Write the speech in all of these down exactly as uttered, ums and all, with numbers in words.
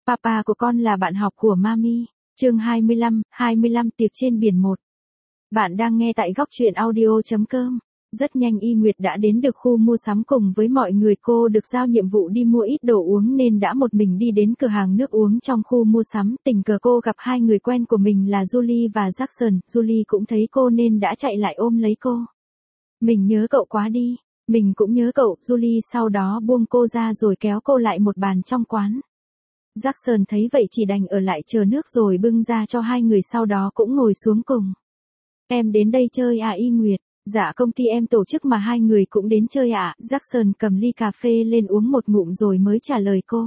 Papa của con là bạn học của Mami. Chương hai mươi lăm, hai mươi lăm tiệc trên biển một. Bạn đang nghe tại góc truyện audio chấm com. Rất nhanh Y Nguyệt đã đến được khu mua sắm cùng với mọi người, cô được giao nhiệm vụ đi mua ít đồ uống nên đã một mình đi đến cửa hàng nước uống trong khu mua sắm. Tình cờ cô gặp hai người quen của mình là Julie và Jackson. Julie cũng thấy cô nên đã chạy lại ôm lấy cô. Mình nhớ cậu quá đi. Mình cũng nhớ cậu. Julie sau đó buông cô ra rồi kéo cô lại một bàn trong quán. Jackson thấy vậy chỉ đành ở lại chờ nước rồi bưng ra cho hai người, sau đó cũng ngồi xuống cùng. Em đến đây chơi à Y Nguyệt? Dạ công ty em tổ chức mà hai người cũng đến chơi ạ. À? Jackson cầm ly cà phê lên uống một ngụm rồi mới trả lời cô.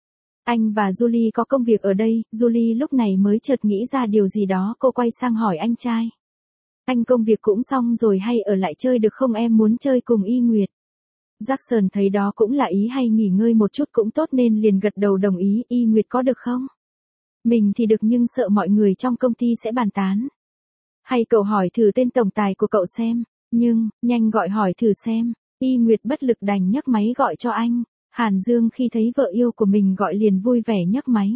Anh và Julie có công việc ở đây. Julie lúc này mới chợt nghĩ ra điều gì đó, cô quay sang hỏi anh trai. Anh công việc cũng xong rồi hay ở lại chơi được không, em muốn chơi cùng Y Nguyệt. Jackson thấy đó cũng là ý hay, nghỉ ngơi một chút cũng tốt nên liền gật đầu đồng ý. Y Nguyệt có được không? Mình thì được nhưng sợ mọi người trong công ty sẽ bàn tán. Hay cậu hỏi thử tên tổng tài của cậu xem. Nhưng, nhanh gọi hỏi thử xem. Y Nguyệt bất lực đành nhấc máy gọi cho anh. Hàn Dương khi thấy vợ yêu của mình gọi liền vui vẻ nhấc máy.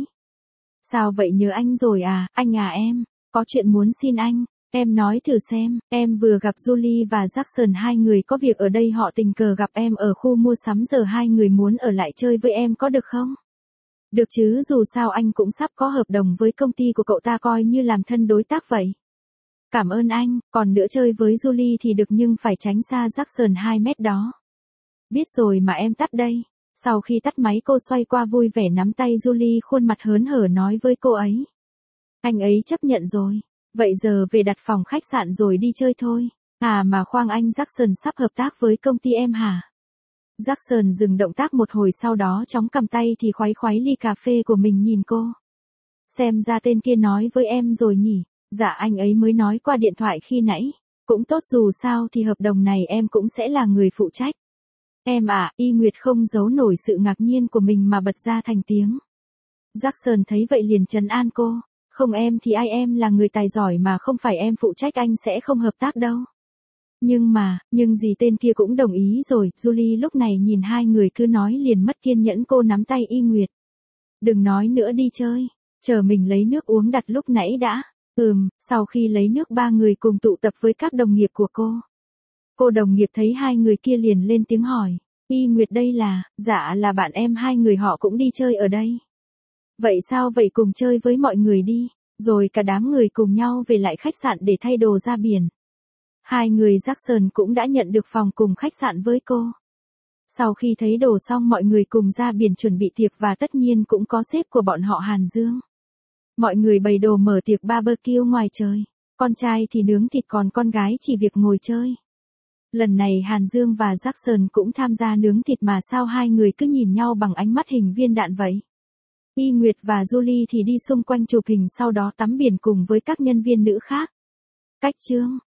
Sao vậy, nhớ anh rồi à? Anh à, em có chuyện muốn xin anh. Em nói thử xem, em vừa gặp Julie và Jackson, hai người có việc ở đây, họ tình cờ gặp em ở khu mua sắm, giờ hai người muốn ở lại chơi với em có được không? Được chứ, dù sao anh cũng sắp có hợp đồng với công ty của cậu ta, coi như làm thân đối tác vậy. Cảm ơn anh, còn nữa chơi với Julie thì được nhưng phải tránh xa Jackson hai mét đó. Biết rồi mà em, tắt đây. Sau khi tắt máy cô xoay qua vui vẻ nắm tay Julie, khuôn mặt hớn hở nói với cô ấy. Anh ấy chấp nhận rồi. Vậy giờ về đặt phòng khách sạn rồi đi chơi thôi. À mà khoan, anh Jackson sắp hợp tác với công ty em hả? Jackson dừng động tác một hồi, sau đó chóng cầm tay thì khoái khoái ly cà phê của mình nhìn cô. Xem ra tên kia nói với em rồi nhỉ? Dạ anh ấy mới nói qua điện thoại khi nãy. Cũng tốt, dù sao thì hợp đồng này em cũng sẽ là người phụ trách. Em à, Y Nguyệt không giấu nổi sự ngạc nhiên của mình mà bật ra thành tiếng. Jackson thấy vậy liền trấn an cô. Không, em thì ai, em là người tài giỏi mà, không phải em phụ trách anh sẽ không hợp tác đâu. Nhưng mà, nhưng gì, tên kia cũng đồng ý rồi. Julie lúc này nhìn hai người cứ nói liền mất kiên nhẫn, cô nắm tay Y Nguyệt. Đừng nói nữa, đi chơi. Chờ mình lấy nước uống đặt lúc nãy đã. Ừm, sau khi lấy nước ba người cùng tụ tập với các đồng nghiệp của cô. Cô đồng nghiệp thấy hai người kia liền lên tiếng hỏi. Y Nguyệt đây là, dạ là bạn em, hai người họ cũng đi chơi ở đây. Vậy sao vậy, cùng chơi với mọi người đi. Rồi cả đám người cùng nhau về lại khách sạn để thay đồ ra biển. Hai người Jackson cũng đã nhận được phòng cùng khách sạn với cô. Sau khi thấy đồ xong, mọi người cùng ra biển chuẩn bị tiệc, và tất nhiên cũng có sếp của bọn họ Hàn Dương. Mọi người bày đồ mở tiệc barbecue ngoài trời. Con trai thì nướng thịt, còn con gái chỉ việc ngồi chơi. Lần này Hàn Dương và Jackson cũng tham gia nướng thịt, mà sao hai người cứ nhìn nhau bằng ánh mắt hình viên đạn vậy. Y Nguyệt và Julie thì đi xung quanh chụp hình, sau đó tắm biển cùng với các nhân viên nữ khác. Cách chương